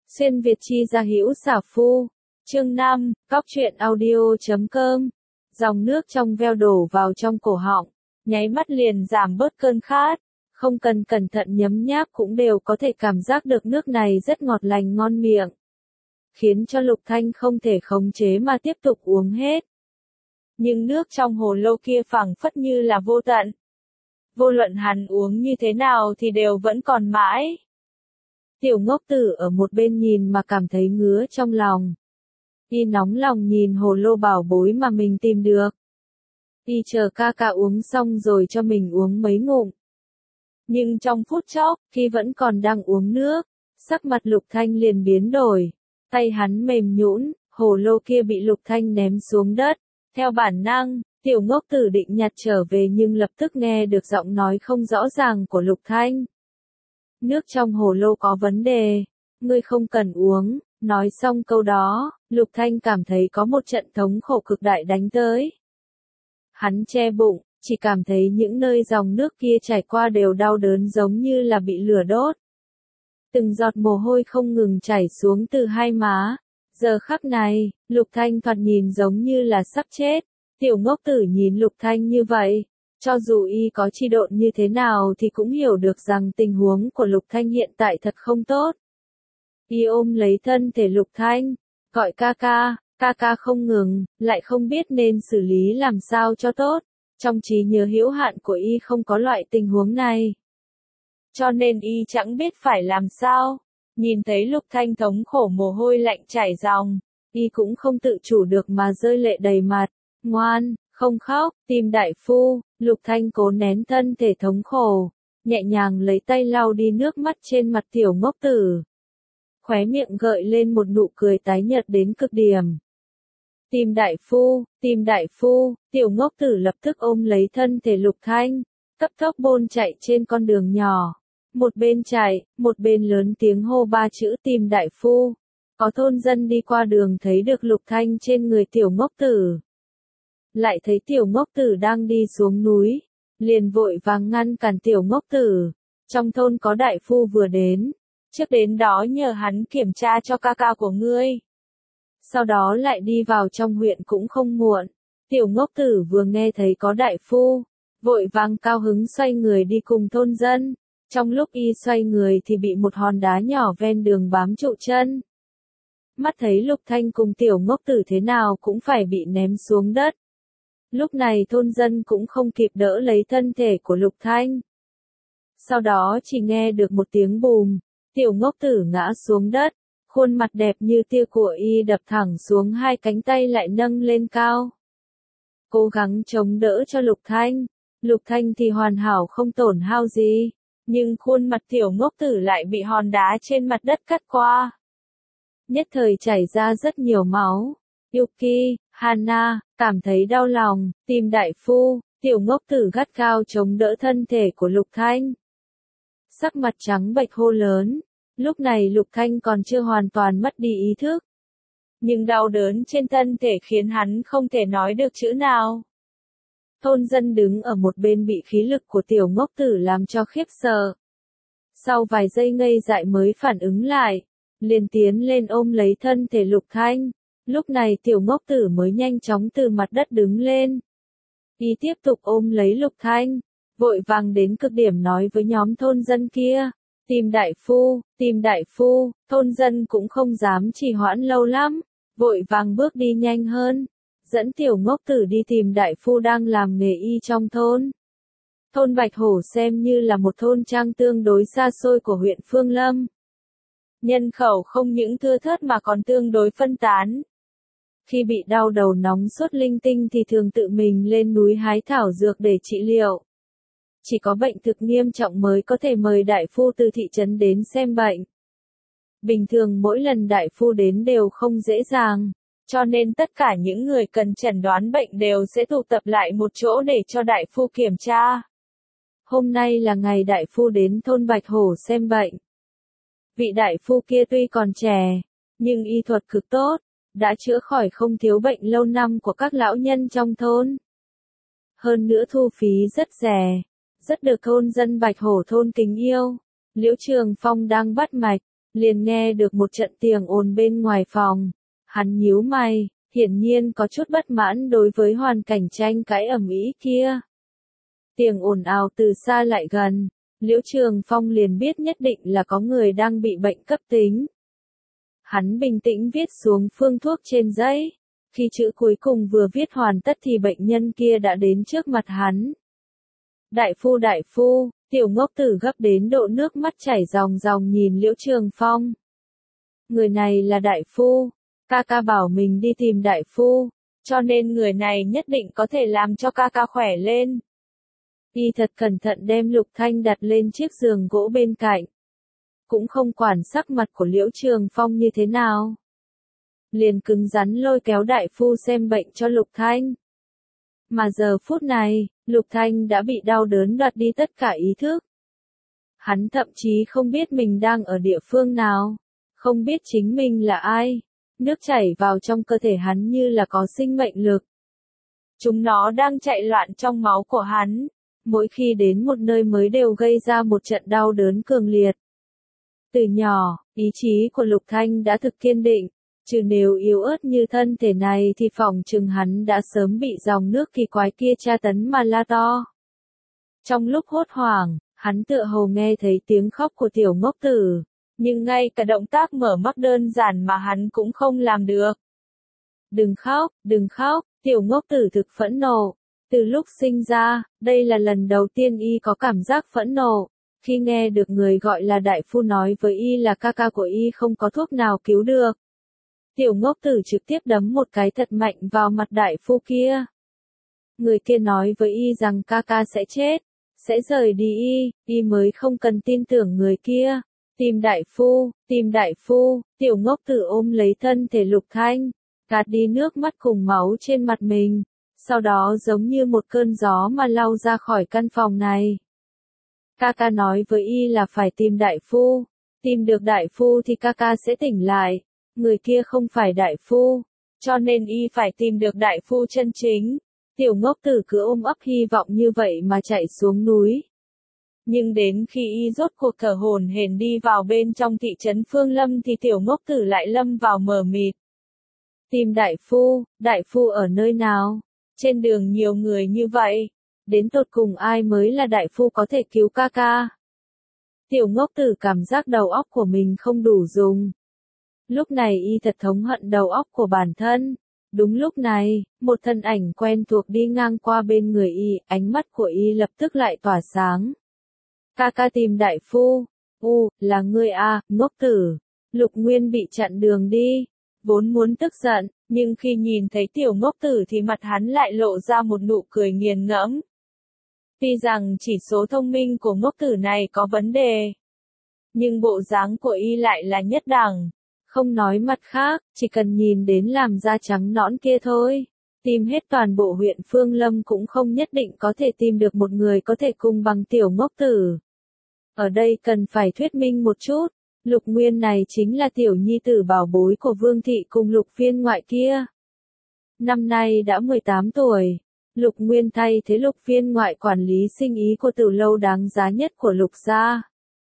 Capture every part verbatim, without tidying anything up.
Xuyên Việt chi ra hữu xả phu. Chương năm, Cóc truyện audio chấm com. Dòng nước trong veo đổ vào trong cổ họng, nháy mắt liền giảm bớt cơn khát. Không cần cẩn thận nhấm nháp cũng đều có thể cảm giác được nước này rất ngọt lành ngon miệng. Khiến cho Lục Thanh không thể khống chế mà tiếp tục uống hết. Nhưng nước trong hồ lô kia phảng phất như là vô tận. Vô luận hắn uống như thế nào thì đều vẫn còn mãi. Tiểu ngốc tử ở một bên nhìn mà cảm thấy ngứa trong lòng. Y nóng lòng nhìn hồ lô bảo bối mà mình tìm được. Y chờ ca ca uống xong rồi cho mình uống mấy ngụm. Nhưng trong phút chốc, khi vẫn còn đang uống nước, sắc mặt Lục Thanh liền biến đổi. Tay hắn mềm nhũn, hồ lô kia bị Lục Thanh ném xuống đất. Theo bản năng, tiểu ngốc tử định nhặt trở về nhưng lập tức nghe được giọng nói không rõ ràng của Lục Thanh. Nước trong hồ lô có vấn đề, ngươi không cần uống. Nói xong câu đó, Lục Thanh cảm thấy có một trận thống khổ cực đại đánh tới. Hắn che bụng, chỉ cảm thấy những nơi dòng nước kia chảy qua đều đau đớn giống như là bị lửa đốt. Từng giọt mồ hôi không ngừng chảy xuống từ hai má. Giờ khắc này, Lục Thanh thoạt nhìn giống như là sắp chết. Tiểu ngốc tử nhìn Lục Thanh như vậy, cho dù y có chi độn như thế nào thì cũng hiểu được rằng tình huống của Lục Thanh hiện tại thật không tốt. Y ôm lấy thân thể Lục Thanh, gọi ca ca, ca ca không ngừng, lại không biết nên xử lý làm sao cho tốt. Trong trí nhớ hữu hạn của y không có loại tình huống này. Cho nên y chẳng biết phải làm sao. Nhìn thấy Lục Thanh thống khổ mồ hôi lạnh chảy ròng, y cũng không tự chủ được mà rơi lệ đầy mặt. Ngoan, không khóc, tìm đại phu. Lục Thanh cố nén thân thể thống khổ, nhẹ nhàng lấy tay lau đi nước mắt trên mặt tiểu ngốc tử. Khóe miệng gợi lên một nụ cười tái nhợt đến cực điểm. Tìm đại phu, tìm đại phu, tiểu ngốc tử lập tức ôm lấy thân thể Lục Thanh, cấp tốc bôn chạy trên con đường nhỏ. Một bên chạy, một bên lớn tiếng hô ba chữ tìm đại phu. Có thôn dân đi qua đường thấy được Lục Thanh trên người tiểu ngốc tử. Lại thấy tiểu ngốc tử đang đi xuống núi, liền vội vàng ngăn cản tiểu ngốc tử. Trong thôn có đại phu vừa đến, trước đến đó nhờ hắn kiểm tra cho ca ca của ngươi. Sau đó lại đi vào trong huyện cũng không muộn. Tiểu ngốc tử vừa nghe thấy có đại phu, vội vàng cao hứng xoay người đi cùng thôn dân. Trong lúc y xoay người thì bị một hòn đá nhỏ ven đường bám trụ chân. Mắt thấy Lục Thanh cùng tiểu ngốc tử thế nào cũng phải bị ném xuống đất. Lúc này thôn dân cũng không kịp đỡ lấy thân thể của Lục Thanh. Sau đó chỉ nghe được một tiếng bùm, tiểu ngốc tử ngã xuống đất, khuôn mặt đẹp như tia của y đập thẳng xuống, hai cánh tay lại nâng lên cao. Cố gắng chống đỡ cho Lục Thanh. Lục Thanh thì hoàn hảo không tổn hao gì, nhưng khuôn mặt tiểu ngốc tử lại bị hòn đá trên mặt đất cắt qua. Nhất thời chảy ra rất nhiều máu. Yuki, Hana, cảm thấy đau lòng, tìm đại phu. Tiểu ngốc tử gắt gao chống đỡ thân thể của Lục Thanh. Sắc mặt trắng bệch hô lớn. Lúc này Lục Thanh còn chưa hoàn toàn mất đi ý thức. Nhưng đau đớn trên thân thể khiến hắn không thể nói được chữ nào. Thôn dân đứng ở một bên bị khí lực của tiểu ngốc tử làm cho khiếp sợ. Sau vài giây ngây dại mới phản ứng lại, liền tiến lên ôm lấy thân thể Lục Thanh. Lúc này tiểu ngốc tử mới nhanh chóng từ mặt đất đứng lên. Y tiếp tục ôm lấy Lục Thanh, vội vàng đến cực điểm nói với nhóm thôn dân kia. Tìm đại phu, tìm đại phu. Thôn dân cũng không dám trì hoãn lâu lắm, vội vàng bước đi nhanh hơn, dẫn tiểu ngốc tử đi tìm đại phu đang làm nghề y trong thôn. Thôn Bạch Hổ xem như là một thôn trang tương đối xa xôi của huyện Phương Lâm. Nhân khẩu không những thưa thớt mà còn tương đối phân tán. Khi bị đau đầu nóng sốt linh tinh thì thường tự mình lên núi hái thảo dược để trị liệu. Chỉ có bệnh thực nghiêm trọng mới có thể mời đại phu từ thị trấn đến xem bệnh. Bình thường mỗi lần đại phu đến đều không dễ dàng, cho nên tất cả những người cần chẩn đoán bệnh đều sẽ tụ tập lại một chỗ để cho đại phu kiểm tra. Hôm nay là ngày đại phu đến thôn Bạch Hổ xem bệnh. Vị đại phu kia tuy còn trẻ, nhưng y thuật cực tốt, đã chữa khỏi không thiếu bệnh lâu năm của các lão nhân trong thôn. Hơn nữa thu phí rất rẻ, rất được thôn dân Bạch Hổ thôn kính yêu. Liễu Trường Phong đang bắt mạch, liền nghe được một trận tiếng ồn bên ngoài phòng. Hắn nhíu mày, hiển nhiên có chút bất mãn đối với hoàn cảnh tranh cãi ầm ĩ kia. Tiếng ồn ào từ xa lại gần, Liễu Trường Phong liền biết nhất định là có người đang bị bệnh cấp tính. Hắn bình tĩnh viết xuống phương thuốc trên giấy. Khi chữ cuối cùng vừa viết hoàn tất thì bệnh nhân kia đã đến trước mặt hắn. Đại phu đại phu, tiểu ngốc tử gấp đến độ nước mắt chảy ròng ròng nhìn Liễu Trường Phong. Người này là đại phu, ca ca bảo mình đi tìm đại phu, cho nên người này nhất định có thể làm cho ca ca khỏe lên. Y thật cẩn thận đem Lục Thanh đặt lên chiếc giường gỗ bên cạnh. Cũng không quản sắc mặt của Liễu Trường Phong như thế nào. Liền cứng rắn lôi kéo đại phu xem bệnh cho Lục Thanh. Mà giờ phút này, Lục Thanh đã bị đau đớn đoạt đi tất cả ý thức. Hắn thậm chí không biết mình đang ở địa phương nào, không biết chính mình là ai. Nước chảy vào trong cơ thể hắn như là có sinh mệnh lực. Chúng nó đang chạy loạn trong máu của hắn, mỗi khi đến một nơi mới đều gây ra một trận đau đớn cường liệt. Từ nhỏ, ý chí của Lục Thanh đã thực kiên định, trừ nếu yếu ớt như thân thể này thì phỏng chừng hắn đã sớm bị dòng nước kỳ quái kia tra tấn mà la to. Trong lúc hốt hoảng, hắn tựa hồ nghe thấy tiếng khóc của tiểu ngốc tử, nhưng ngay cả động tác mở mắt đơn giản mà hắn cũng không làm được. Đừng khóc, đừng khóc, tiểu ngốc tử thực phẫn nộ. Từ lúc sinh ra, đây là lần đầu tiên y có cảm giác phẫn nộ. Khi nghe được người gọi là đại phu nói với y là ca ca của y không có thuốc nào cứu được. Tiểu ngốc tử trực tiếp đấm một cái thật mạnh vào mặt đại phu kia. Người kia nói với y rằng ca ca sẽ chết, sẽ rời đi y, y mới không cần tin tưởng người kia. Tìm đại phu, tìm đại phu, tiểu ngốc tử ôm lấy thân thể Lục Thanh, gạt đi nước mắt cùng máu trên mặt mình, sau đó giống như một cơn gió mà lao ra khỏi căn phòng này. Ca ca nói với y là phải tìm đại phu, tìm được đại phu thì ca ca sẽ tỉnh lại, người kia không phải đại phu, cho nên y phải tìm được đại phu chân chính. Tiểu ngốc tử cứ ôm ấp hy vọng như vậy mà chạy xuống núi. Nhưng đến khi y rốt cuộc thở hổn hển đi vào bên trong thị trấn Phương Lâm thì tiểu ngốc tử lại lâm vào mờ mịt. Tìm đại phu, đại phu ở nơi nào? Trên đường nhiều người như vậy, đến tột cùng ai mới là đại phu có thể cứu ca ca? Tiểu ngốc tử cảm giác đầu óc của mình không đủ dùng. Lúc này y thật thống hận đầu óc của bản thân. Đúng lúc này, một thân ảnh quen thuộc đi ngang qua bên người y, ánh mắt của y lập tức lại tỏa sáng. Ca ca tìm đại phu. U, là ngươi à, ngốc tử. Lục Nguyên bị chặn đường đi. Vốn muốn tức giận, nhưng khi nhìn thấy tiểu ngốc tử thì mặt hắn lại lộ ra một nụ cười nghiền ngẫm. Tuy rằng chỉ số thông minh của ngốc tử này có vấn đề, nhưng bộ dáng của y lại là nhất đẳng. Không nói mặt khác, chỉ cần nhìn đến làn da trắng nõn kia thôi. Tìm hết toàn bộ huyện Phương Lâm cũng không nhất định có thể tìm được một người có thể cùng bằng tiểu ngốc tử. Ở đây cần phải thuyết minh một chút. Lục Nguyên này chính là tiểu nhi tử bảo bối của Vương Thị cùng Lục Viên ngoại kia. Năm nay đã mười tám tuổi. Lục Nguyên thay thế Lục Viên ngoại quản lý sinh ý của từ lâu đáng giá nhất của Lục gia.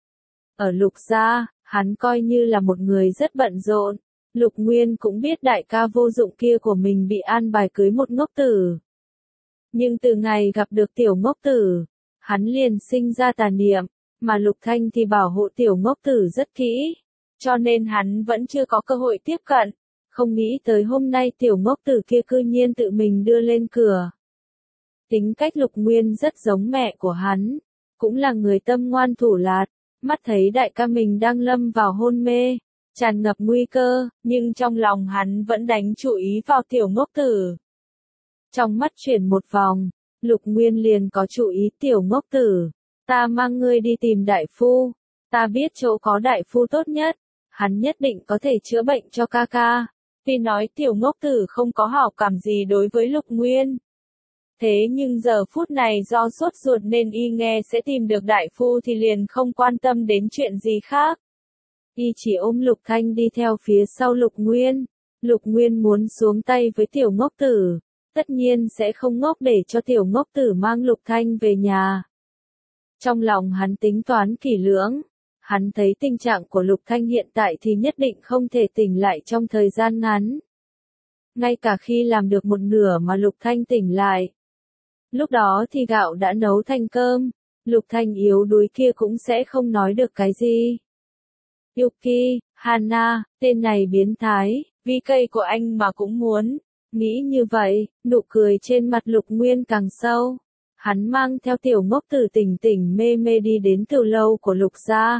Ở Lục gia, hắn coi như là một người rất bận rộn. Lục Nguyên cũng biết đại ca vô dụng kia của mình bị an bài cưới một ngốc tử. Nhưng từ ngày gặp được tiểu ngốc tử, hắn liền sinh ra tà niệm, mà Lục Thanh thì bảo hộ tiểu ngốc tử rất kỹ, cho nên hắn vẫn chưa có cơ hội tiếp cận. Không nghĩ tới hôm nay tiểu ngốc tử kia cư nhiên tự mình đưa lên cửa. Tính cách Lục Nguyên rất giống mẹ của hắn, cũng là người tâm ngoan thủ lạt, mắt thấy đại ca mình đang lâm vào hôn mê, tràn ngập nguy cơ, nhưng trong lòng hắn vẫn đánh chú ý vào tiểu ngốc tử. Trong mắt chuyển một vòng, Lục Nguyên liền có chú ý tiểu ngốc tử. Ta mang ngươi đi tìm đại phu, ta biết chỗ có đại phu tốt nhất, hắn nhất định có thể chữa bệnh cho ca ca. Tuy nói tiểu ngốc tử không có hảo cảm gì đối với Lục Nguyên. Thế nhưng giờ phút này do sốt ruột nên y nghe sẽ tìm được đại phu thì liền không quan tâm đến chuyện gì khác. Y chỉ ôm Lục Thanh đi theo phía sau Lục Nguyên. Lục Nguyên muốn xuống tay với tiểu ngốc tử, tất nhiên sẽ không ngốc để cho tiểu ngốc tử mang Lục Thanh về nhà. Trong lòng hắn tính toán kỹ lưỡng, Hắn thấy tình trạng của Lục Thanh hiện tại thì nhất định không thể tỉnh lại trong thời gian ngắn. Ngay cả khi làm được một nửa mà Lục Thanh tỉnh lại. Lúc đó thì gạo đã nấu thành cơm, Lục Thanh yếu đuối kia cũng sẽ không nói được cái gì. Yuki, Hana, tên này biến thái, vì cây của anh mà cũng muốn. Nghĩ như vậy, nụ cười trên mặt Lục Nguyên càng sâu. Hắn mang theo tiểu ngốc tử tỉnh tỉnh mê mê đi đến từ lâu của Lục gia.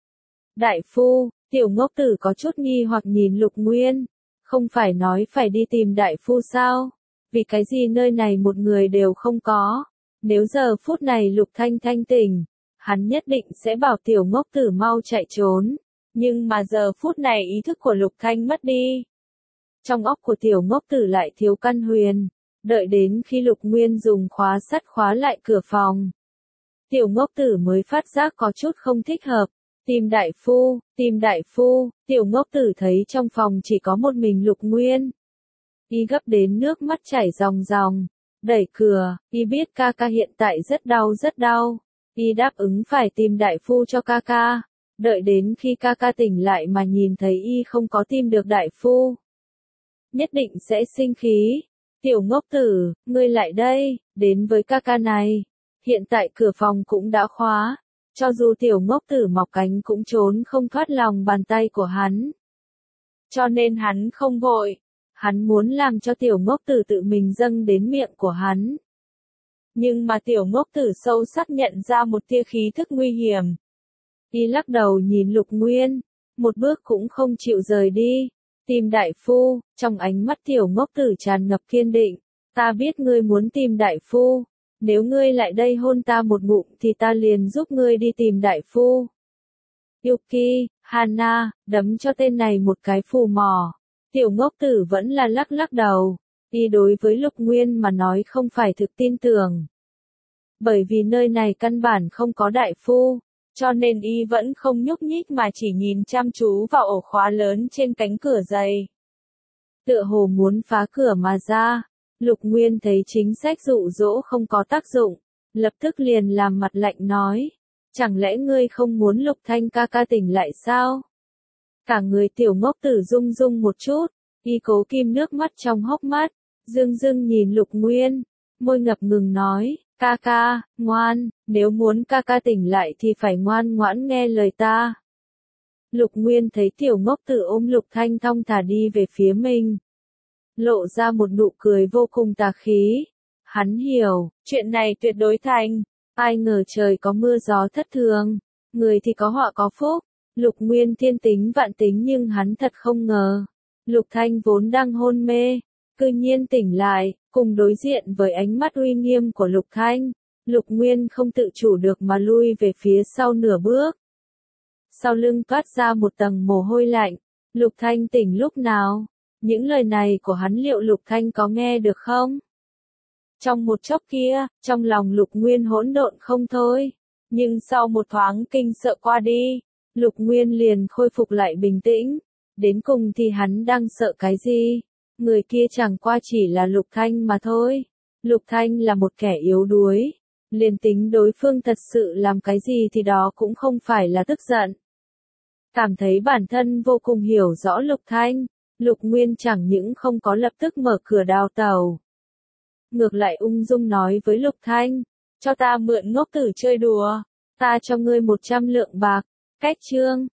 Đại phu, tiểu ngốc tử có chút nghi hoặc nhìn Lục Nguyên. Không phải nói phải đi tìm đại phu sao? Vì cái gì nơi này một người đều không có? Nếu giờ phút này Lục Thanh thanh tỉnh, hắn nhất định sẽ bảo tiểu ngốc tử mau chạy trốn. Nhưng mà giờ phút này ý thức của Lục Thanh mất đi. Trong óc của tiểu ngốc tử lại thiếu căn huyền, đợi đến khi Lục Nguyên dùng khóa sắt khóa lại cửa phòng. Tiểu ngốc tử mới phát giác có chút không thích hợp, tìm đại phu, tìm đại phu, tiểu ngốc tử thấy trong phòng chỉ có một mình Lục Nguyên. Y gấp đến nước mắt chảy ròng ròng, đẩy cửa, y biết ca ca hiện tại rất đau rất đau, y đáp ứng phải tìm đại phu cho ca ca. Đợi đến khi ca ca tỉnh lại mà nhìn thấy y không có tìm được đại phu. Nhất định sẽ sinh khí. Tiểu ngốc tử, ngươi lại đây, đến với ca ca này. Hiện tại cửa phòng cũng đã khóa. Cho dù tiểu ngốc tử mọc cánh cũng trốn không thoát lòng bàn tay của hắn. Cho nên hắn không vội. Hắn muốn làm cho tiểu ngốc tử tự mình dâng đến miệng của hắn. Nhưng mà tiểu ngốc tử sâu sắc nhận ra một tia khí thức nguy hiểm. Y lắc đầu nhìn Lục Nguyên, một bước cũng không chịu rời đi, tìm đại phu, trong ánh mắt tiểu ngốc tử tràn ngập kiên định, ta biết ngươi muốn tìm đại phu, nếu ngươi lại đây hôn ta một ngụm thì ta liền giúp ngươi đi tìm đại phu. Yuki, Hana, đấm cho tên này một cái phù mỏ, tiểu ngốc tử vẫn là lắc lắc đầu, y đối với Lục Nguyên mà nói không phải thực tin tưởng. Bởi vì nơi này căn bản không có đại phu. Cho nên y vẫn không nhúc nhích mà chỉ nhìn chăm chú vào ổ khóa lớn trên cánh cửa dày. Tựa hồ muốn phá cửa mà ra, Lục Nguyên thấy chính sách dụ dỗ không có tác dụng, lập tức liền làm mặt lạnh nói, chẳng lẽ ngươi không muốn Lục Thanh ca ca tỉnh lại sao? Cả người tiểu ngốc tử rung rung một chút, y cố kim nước mắt trong hốc mắt, dưng dưng nhìn Lục Nguyên, môi ngập ngừng nói, ca ca, ngoan, nếu muốn ca ca tỉnh lại thì phải ngoan ngoãn nghe lời ta. Lục Nguyên thấy tiểu ngốc tử ôm Lục Thanh thong thả đi về phía mình. Lộ ra một nụ cười vô cùng tà khí. Hắn hiểu, chuyện này tuyệt đối thành. Ai ngờ trời có mưa gió thất thường. Người thì có họa có phúc. Lục Nguyên thiên tính vạn tính nhưng hắn thật không ngờ. Lục Thanh vốn đang hôn mê. Cư nhiên tỉnh lại, cùng đối diện với ánh mắt uy nghiêm của Lục Thanh. Lục Nguyên không tự chủ được mà lui về phía sau nửa bước. Sau lưng toát ra một tầng mồ hôi lạnh. Lục Thanh tỉnh lúc nào? Những lời này của hắn liệu Lục Thanh có nghe được không? Trong một chốc kia, trong lòng Lục Nguyên hỗn độn không thôi. Nhưng sau một thoáng kinh sợ qua đi, Lục Nguyên liền khôi phục lại bình tĩnh. Đến cùng thì hắn đang sợ cái gì? Người kia chẳng qua chỉ là Lục Thanh mà thôi. Lục Thanh là một kẻ yếu đuối. Liền tính đối phương thật sự làm cái gì thì đó cũng không phải là tức giận. Cảm thấy bản thân vô cùng hiểu rõ Lục Thanh, Lục Nguyên chẳng những không có lập tức mở cửa đào tàu. Ngược lại ung dung nói với Lục Thanh, cho ta mượn ngốc tử chơi đùa, ta cho ngươi một trăm lượng bạc, cách chương.